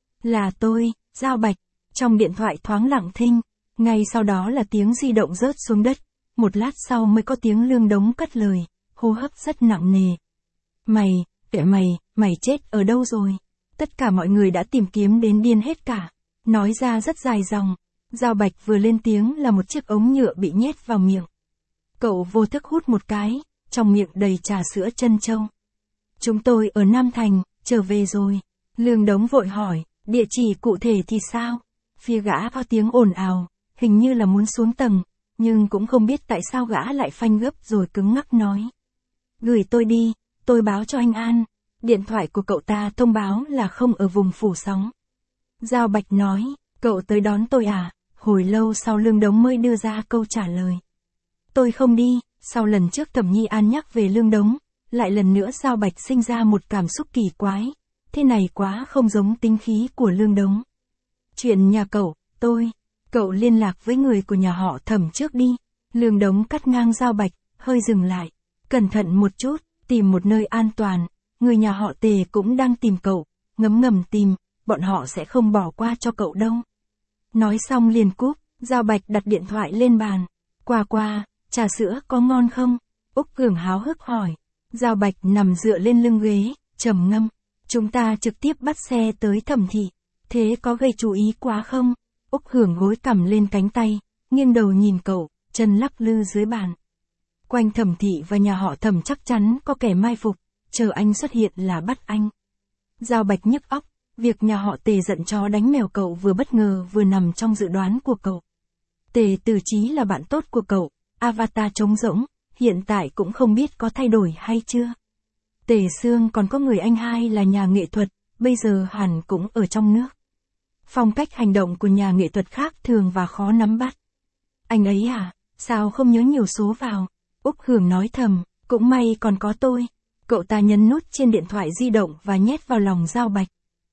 Là tôi, Giao Bạch. Trong điện thoại thoáng lặng thinh, ngay sau đó là tiếng di động rớt xuống đất, một lát sau mới có tiếng Lương Đống cất lời, hô hấp rất nặng nề. Mày, kệ mày, mày chết ở đâu rồi? Tất cả mọi người đã tìm kiếm đến điên hết cả. Nói ra rất dài dòng. Giao Bạch vừa lên tiếng là một chiếc ống nhựa bị nhét vào miệng. Cậu vô thức hút một cái, trong miệng đầy trà sữa trân châu. Chúng tôi ở Nam Thành, trở về rồi. Lương Đống vội hỏi, địa chỉ cụ thể thì sao? Phía gã có tiếng ồn ào, hình như là muốn xuống tầng, nhưng cũng không biết tại sao gã lại phanh gấp rồi cứng ngắc nói. Gửi tôi đi, tôi báo cho anh An. Điện thoại của cậu ta thông báo là không ở vùng phủ sóng. Giao Bạch nói, cậu tới đón tôi à? Hồi lâu sau Lương Đống mới đưa ra câu trả lời. Tôi không đi. Sau lần trước Thẩm Nhi An nhắc về Lương Đống, lại lần nữa Giao Bạch sinh ra một cảm xúc kỳ quái. Thế này quá không giống tính khí của Lương Đống. Chuyện nhà cậu, tôi, cậu liên lạc với người của nhà họ Thẩm trước đi. Lương Đống cắt ngang Giao Bạch, hơi dừng lại. Cẩn thận một chút, tìm một nơi an toàn. Người nhà họ Tề cũng đang tìm cậu, ngấm ngầm tìm, bọn họ sẽ không bỏ qua cho cậu đâu. Nói xong liền cúp, Giao Bạch đặt điện thoại lên bàn. Qua qua, trà sữa có ngon không? Úc Hưởng háo hức hỏi. Giao Bạch nằm dựa lên lưng ghế, trầm ngâm. Chúng ta trực tiếp bắt xe tới Thẩm thị. Thế có gây chú ý quá không? Úc Hưởng gối cằm lên cánh tay, nghiêng đầu nhìn cậu, chân lắc lư dưới bàn. Quanh Thẩm thị và nhà họ Thẩm chắc chắn có kẻ mai phục, chờ anh xuất hiện là bắt anh. Giao Bạch nhức óc, việc nhà họ Tề giận chó đánh mèo cậu vừa bất ngờ vừa nằm trong dự đoán của cậu. Tề Từ Chí là bạn tốt của cậu, avatar trống rỗng, hiện tại cũng không biết có thay đổi hay chưa. Tề Sương còn có người anh hai là nhà nghệ thuật, bây giờ hẳn cũng ở trong nước. Phong cách hành động của nhà nghệ thuật khác thường và khó nắm bắt. Anh ấy à, sao không nhớ nhiều số vào? Úc Hưởng nói thầm, cũng may còn có tôi. Cậu ta nhấn nút trên điện thoại di động và nhét vào lòng Giao Bạch.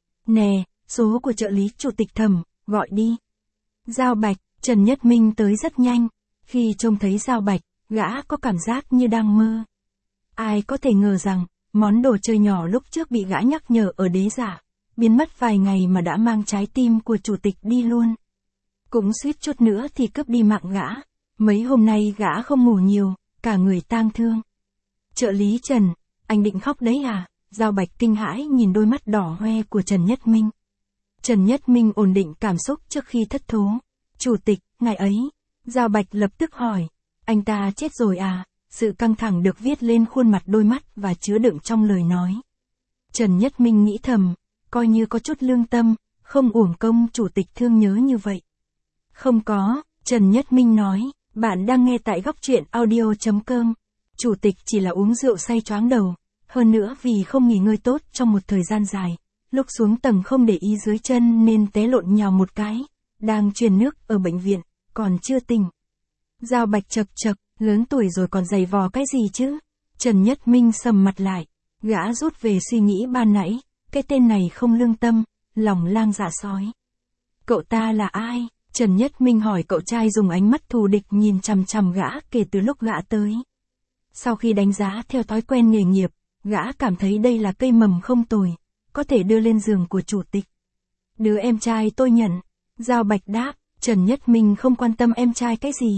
Nè, số của trợ lý chủ tịch Thẩm, gọi đi. Giao Bạch, Trần Nhất Minh tới rất nhanh. Khi trông thấy Giao Bạch, gã có cảm giác như đang mơ. Ai có thể ngờ rằng, món đồ chơi nhỏ lúc trước bị gã nhắc nhở ở đế giả, biến mất vài ngày mà đã mang trái tim của chủ tịch đi luôn. Cũng suýt chút nữa thì cướp đi mạng gã. Mấy hôm nay gã không ngủ nhiều, cả người tang thương. Trợ lý Trần, anh định khóc đấy à? Giao Bạch kinh hãi nhìn đôi mắt đỏ hoe của Trần Nhất Minh. Trần Nhất Minh ổn định cảm xúc trước khi thất thố. Chủ tịch, ngài ấy. Giao Bạch lập tức hỏi. Anh ta chết rồi à? Sự căng thẳng được viết lên khuôn mặt đôi mắt và chứa đựng trong lời nói. Trần Nhất Minh nghĩ thầm, coi như có chút lương tâm, không uổng công chủ tịch thương nhớ như vậy. Không có, Trần Nhất Minh nói, bạn đang nghe tại góc truyện audio chấm com. Chủ tịch chỉ là uống rượu say choáng đầu, hơn nữa vì không nghỉ ngơi tốt trong một thời gian dài, lúc xuống tầng không để ý dưới chân nên té lộn nhào một cái, đang truyền nước ở bệnh viện, còn chưa tỉnh. Giao Bạch chật chật, lớn tuổi rồi còn giày vò cái gì chứ? Trần Nhất Minh sầm mặt lại, gã rút về suy nghĩ ban nãy, cái tên này không lương tâm, lòng lang dạ sói. Cậu ta là ai? Trần Nhất Minh hỏi cậu trai dùng ánh mắt thù địch nhìn chằm chằm gã kể từ lúc gã tới. Sau khi đánh giá theo thói quen nghề nghiệp, gã cảm thấy đây là cây mầm không tồi, có thể đưa lên giường của chủ tịch. Đứa em trai tôi nhận. Giao Bạch đáp, Trần Nhất Minh không quan tâm em trai cái gì,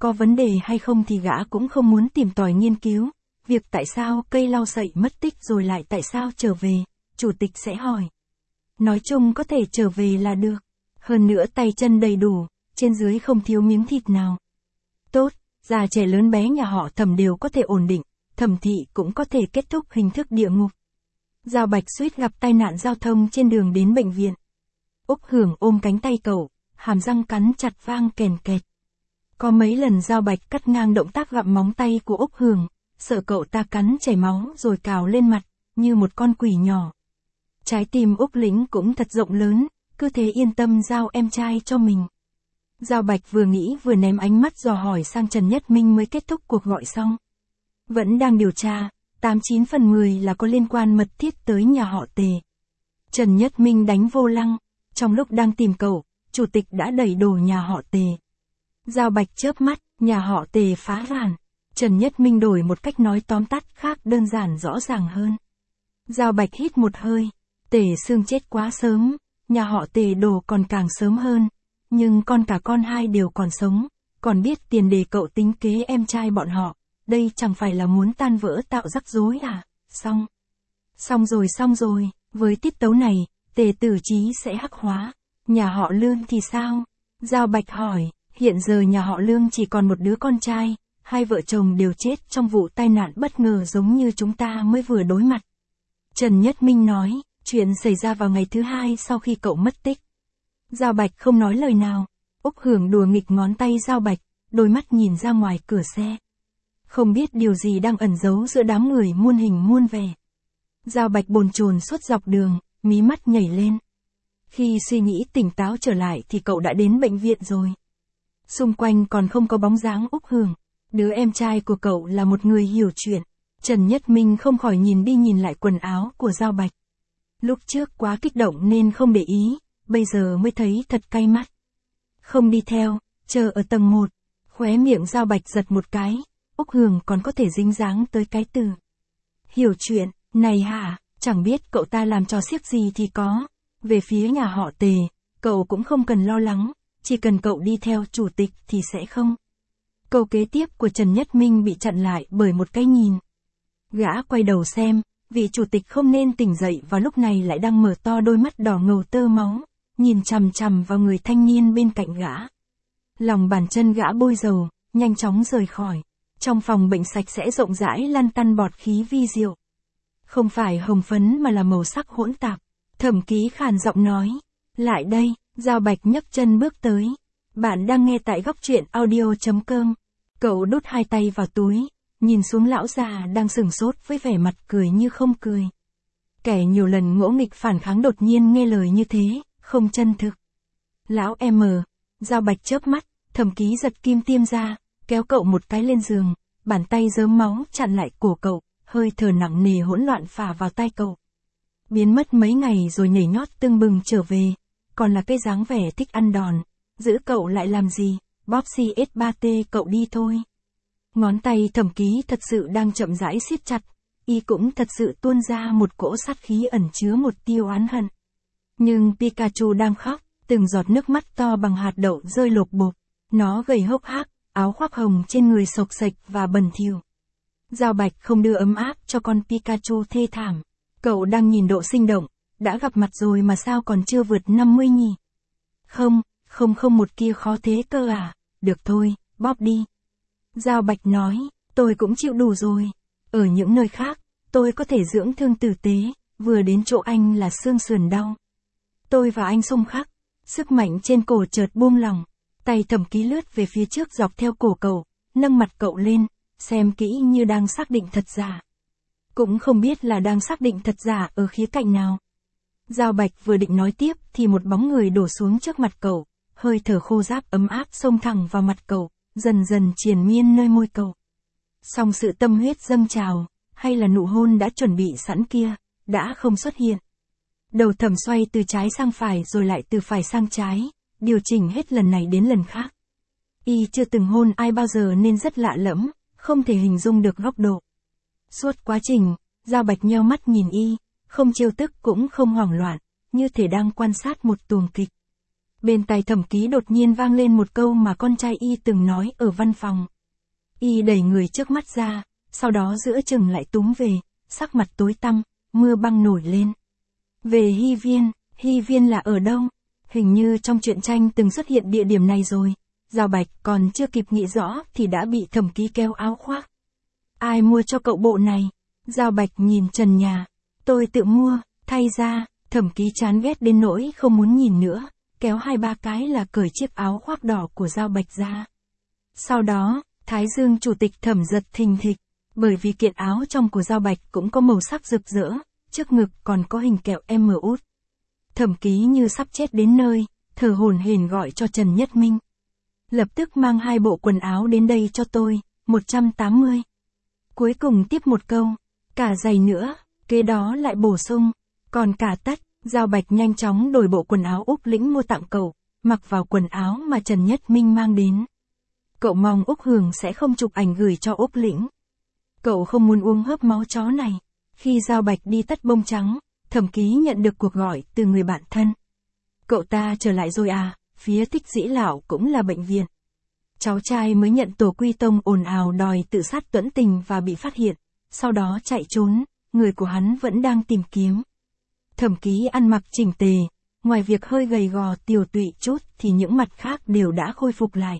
có vấn đề hay không thì gã cũng không muốn tìm tòi nghiên cứu. Việc tại sao cây lau sậy mất tích rồi lại tại sao trở về, chủ tịch sẽ hỏi. Nói chung có thể trở về là được. Hơn nữa tay chân đầy đủ, trên dưới không thiếu miếng thịt nào. Tốt, già trẻ lớn bé nhà họ Thẩm đều có thể ổn định, Thẩm thị cũng có thể kết thúc hình thức địa ngục. Giao Bạch suýt gặp tai nạn giao thông trên đường đến bệnh viện. Úc Hưởng ôm cánh tay cậu, hàm răng cắn chặt vang kèn kẹt. Có mấy lần Giao Bạch cắt ngang động tác gặm móng tay của Úc Hưởng, sợ cậu ta cắn chảy máu rồi cào lên mặt, như một con quỷ nhỏ. Trái tim Úc Lĩnh cũng thật rộng lớn, cứ thế yên tâm giao em trai cho mình. Giao Bạch vừa nghĩ vừa ném ánh mắt dò hỏi sang Trần Nhất Minh mới kết thúc cuộc gọi xong. Vẫn đang điều tra, tám chín phần mười là có liên quan mật thiết tới nhà họ Tề. Trần Nhất Minh đánh vô lăng, trong lúc đang tìm cậu, chủ tịch đã đẩy đổ nhà họ Tề. Giao Bạch chớp mắt, nhà họ Tề phá sản. Trần Nhất Minh đổi một cách nói tóm tắt khác đơn giản rõ ràng hơn. Giao Bạch hít một hơi, Tề Sương chết quá sớm, nhà họ Tề đổ còn càng sớm hơn, nhưng con cả con hai đều còn sống, còn biết tiền đề cậu tính kế em trai bọn họ, đây chẳng phải là muốn tan vỡ tạo rắc rối à, xong. Xong rồi xong rồi, với tiết tấu này, Tề Tử Chí sẽ hắc hóa, nhà họ Lương thì sao? Giao Bạch hỏi, hiện giờ nhà họ Lương chỉ còn một đứa con trai, hai vợ chồng đều chết trong vụ tai nạn bất ngờ giống như chúng ta mới vừa đối mặt. Trần Nhất Minh nói, chuyện xảy ra vào ngày thứ hai sau khi cậu mất tích. Giao Bạch không nói lời nào, Úc Hưởng đùa nghịch ngón tay Giao Bạch, đôi mắt nhìn ra ngoài cửa xe. Không biết điều gì đang ẩn giấu giữa đám người muôn hình muôn vẻ. Giao Bạch bồn chồn suốt dọc đường, mí mắt nhảy lên. Khi suy nghĩ tỉnh táo trở lại thì cậu đã đến bệnh viện rồi. Xung quanh còn không có bóng dáng Úc Hưởng. Đứa em trai của cậu là một người hiểu chuyện. Trần Nhất Minh không khỏi nhìn đi nhìn lại quần áo của Giao Bạch. Lúc trước quá kích động nên không để ý, bây giờ mới thấy thật cay mắt. Không đi theo, chờ ở tầng một. Khóe miệng Giao Bạch giật một cái, Úc Hưởng còn có thể dính dáng tới cái từ. Hiểu chuyện, này hả, chẳng biết cậu ta làm trò xiếc gì thì có. Về phía nhà họ Tề, cậu cũng không cần lo lắng, chỉ cần cậu đi theo chủ tịch thì sẽ không. Câu kế tiếp của Trần Nhất Minh bị chặn lại bởi một cái nhìn. Gã quay đầu xem, vị chủ tịch không nên tỉnh dậy vào lúc này lại đang mở to đôi mắt đỏ ngầu tơ máu, nhìn chằm chằm vào người thanh niên bên cạnh gã. Lòng bàn chân gã bôi dầu, nhanh chóng rời khỏi. Trong phòng bệnh sạch sẽ rộng rãi lăn tăn bọt khí vi diệu. Không phải hồng phấn mà là màu sắc hỗn tạp. Thẩm Ký khàn giọng nói. Lại đây, Giao Bạch nhấc chân bước tới. Bạn đang nghe tại góc truyện audio chấm com. Cậu đút hai tay vào túi, nhìn xuống lão già đang sừng sốt với vẻ mặt cười như không cười. Kẻ nhiều lần ngỗ nghịch phản kháng đột nhiên nghe lời như thế, không chân thực. Lão em, Giao Bạch chớp mắt, Thẩm Ký giật kim tiêm ra, kéo cậu một cái lên giường, bàn tay rớm máu chặn lại cổ cậu, hơi thở nặng nề hỗn loạn phả vào tai cậu. Biến mất mấy ngày rồi nhảy nhót tưng bừng trở về, còn là cái dáng vẻ thích ăn đòn, giữ cậu lại làm gì, bóp xê ét ba tê cậu đi thôi. Ngón tay Thẩm Ký thật sự đang chậm rãi siết chặt, y cũng thật sự tuôn ra một cỗ sát khí ẩn chứa một tia oán hận. Nhưng Pikachu đang khóc, từng giọt nước mắt to bằng hạt đậu rơi lộp bộp, nó gầy hốc hác, áo khoác hồng trên người xộc xệch và bẩn thỉu. Giao Bạch không đưa ấm áp cho con Pikachu thê thảm. Cậu đang nhìn độ sinh động, đã gặp mặt rồi mà sao còn chưa vượt năm mươi nhỉ? Không, không không một kia khó thế cơ à, được thôi, bóp đi. Giao Bạch nói, tôi cũng chịu đủ rồi. Ở những nơi khác, tôi có thể dưỡng thương tử tế, vừa đến chỗ anh là xương sườn đau. Tôi và anh xung khắc, sức mạnh trên cổ chợt buông lỏng, tay Thẩm Ký lướt về phía trước dọc theo cổ cậu, nâng mặt cậu lên, xem kỹ như đang xác định thật giả. Cũng không biết là đang xác định thật giả ở khía cạnh nào. Giao Bạch vừa định nói tiếp thì một bóng người đổ xuống trước mặt cậu, hơi thở khô ráp ấm áp xông thẳng vào mặt cậu, dần dần triền miên nơi môi cậu. Song sự tâm huyết dâng trào, hay là nụ hôn đã chuẩn bị sẵn kia, đã không xuất hiện. Đầu Thẩm xoay từ trái sang phải rồi lại từ phải sang trái, điều chỉnh hết lần này đến lần khác. Y chưa từng hôn ai bao giờ nên rất lạ lẫm, không thể hình dung được góc độ. Suốt quá trình, Giao Bạch nheo mắt nhìn y, không trêu tức cũng không hoảng loạn, như thể đang quan sát một tuồng kịch. Bên tai Thẩm Ký đột nhiên vang lên một câu mà con trai y từng nói ở văn phòng. Y đẩy người trước mắt ra, sau đó giữa chừng lại túm về, sắc mặt tối tăm, mưa băng nổi lên. Về Hy Viên, Hy Viên là ở đâu? Hình như trong truyện tranh từng xuất hiện địa điểm này rồi. Giao Bạch còn chưa kịp nghĩ rõ thì đã bị Thẩm Ký kéo áo khoác. Ai mua cho cậu bộ này? Giao Bạch nhìn trần nhà. Tôi tự mua, thay ra. Thẩm Ký chán ghét đến nỗi không muốn nhìn nữa, kéo hai ba cái là cởi chiếc áo khoác đỏ của Giao Bạch ra. Sau đó, Thái Dương chủ tịch Thẩm giật thình thịch, bởi vì kiện áo trong của Giao Bạch cũng có màu sắc rực rỡ, trước ngực còn có hình kẹo em út. Thẩm Ký như sắp chết đến nơi, thở hổn hển gọi cho Trần Nhất Minh. Lập tức mang hai bộ quần áo đến đây cho tôi, một trăm tám mươi. Cuối cùng tiếp một câu, cả giày nữa, kế đó lại bổ sung, còn cả tất. Giao Bạch nhanh chóng đổi bộ quần áo Úc Lĩnh mua tặng cậu, mặc vào quần áo mà Trần Nhất Minh mang đến. Cậu mong Úc Hường sẽ không chụp ảnh gửi cho Úc Lĩnh. Cậu không muốn uống hớp máu chó này. Khi Giao Bạch đi tất bông trắng, Thẩm Ký nhận được cuộc gọi từ người bạn thân. Cậu ta trở lại rồi à, phía Thích Dĩ Lão cũng là bệnh viện. Cháu trai mới nhận Tổ Quy Tông ồn ào đòi tự sát tuẫn tình và bị phát hiện, sau đó chạy trốn, người của hắn vẫn đang tìm kiếm. Thẩm Ký ăn mặc chỉnh tề, ngoài việc hơi gầy gò tiều tụy chút thì những mặt khác đều đã khôi phục lại.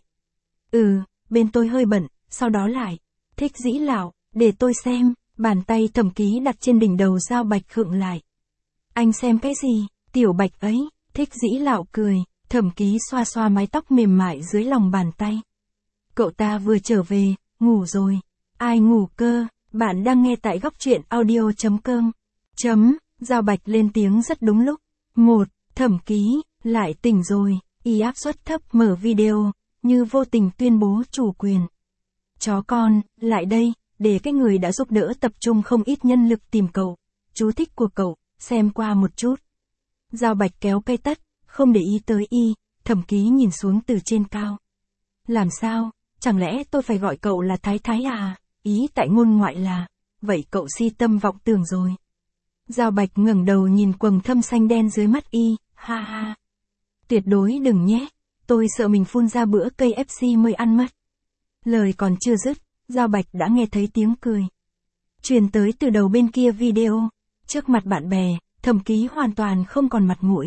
Ừ, bên tôi hơi bận, sau đó lại. Thích Dĩ Lão, để tôi xem, bàn tay Thẩm Ký đặt trên đỉnh đầu Giao Bạch khựng lại. Anh xem cái gì, tiểu Bạch ấy, Thích Dĩ Lão cười, Thẩm Ký xoa xoa mái tóc mềm mại dưới lòng bàn tay. Cậu ta vừa trở về, ngủ rồi. Ai ngủ cơ, bạn đang nghe tại góc truyện audio chấm com. Chấm. Giao Bạch lên tiếng rất đúng lúc. Một, Thẩm Ký, lại tỉnh rồi, y áp suất thấp mở video, như vô tình tuyên bố chủ quyền. Chó con, lại đây, để cái người đã giúp đỡ tập trung không ít nhân lực tìm cậu. Chú thích của cậu, xem qua một chút. Giao Bạch kéo cây tất, không để ý tới y, Thẩm Ký nhìn xuống từ trên cao. Làm sao, chẳng lẽ tôi phải gọi cậu là Thái Thái à, ý tại ngôn ngoại là, vậy cậu si tâm vọng tưởng rồi. Giao Bạch ngẩng đầu nhìn quầng thâm xanh đen dưới mắt y, ha ha. Tuyệt đối đừng nhé, tôi sợ mình phun ra bữa cây ép xê mới ăn mất. Lời còn chưa dứt, Giao Bạch đã nghe thấy tiếng cười. Truyền tới từ đầu bên kia video, trước mặt bạn bè, Thẩm Ký hoàn toàn không còn mặt mũi.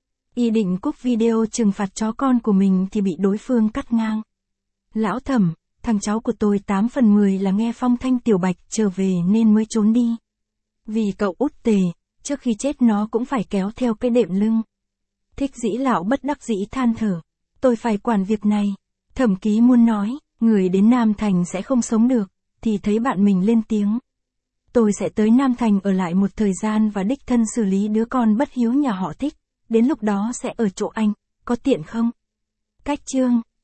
Y định cúp video trừng phạt chó con của mình thì bị đối phương cắt ngang. Lão Thẩm, thằng cháu của tôi tám phần mười là nghe phong thanh tiểu Bạch trở về nên mới trốn đi. Vì cậu út tề, trước khi chết nó cũng phải kéo theo cái đệm lưng. Thích Dĩ Lão bất đắc dĩ than thở. Tôi phải quản việc này. Thẩm Ký muốn nói, người đến Nam Thành sẽ không sống được, thì thấy bạn mình lên tiếng. Tôi sẽ tới Nam Thành ở lại một thời gian và đích thân xử lý đứa con bất hiếu nhà họ Thích, đến lúc đó sẽ ở chỗ anh, có tiện không? Cách chương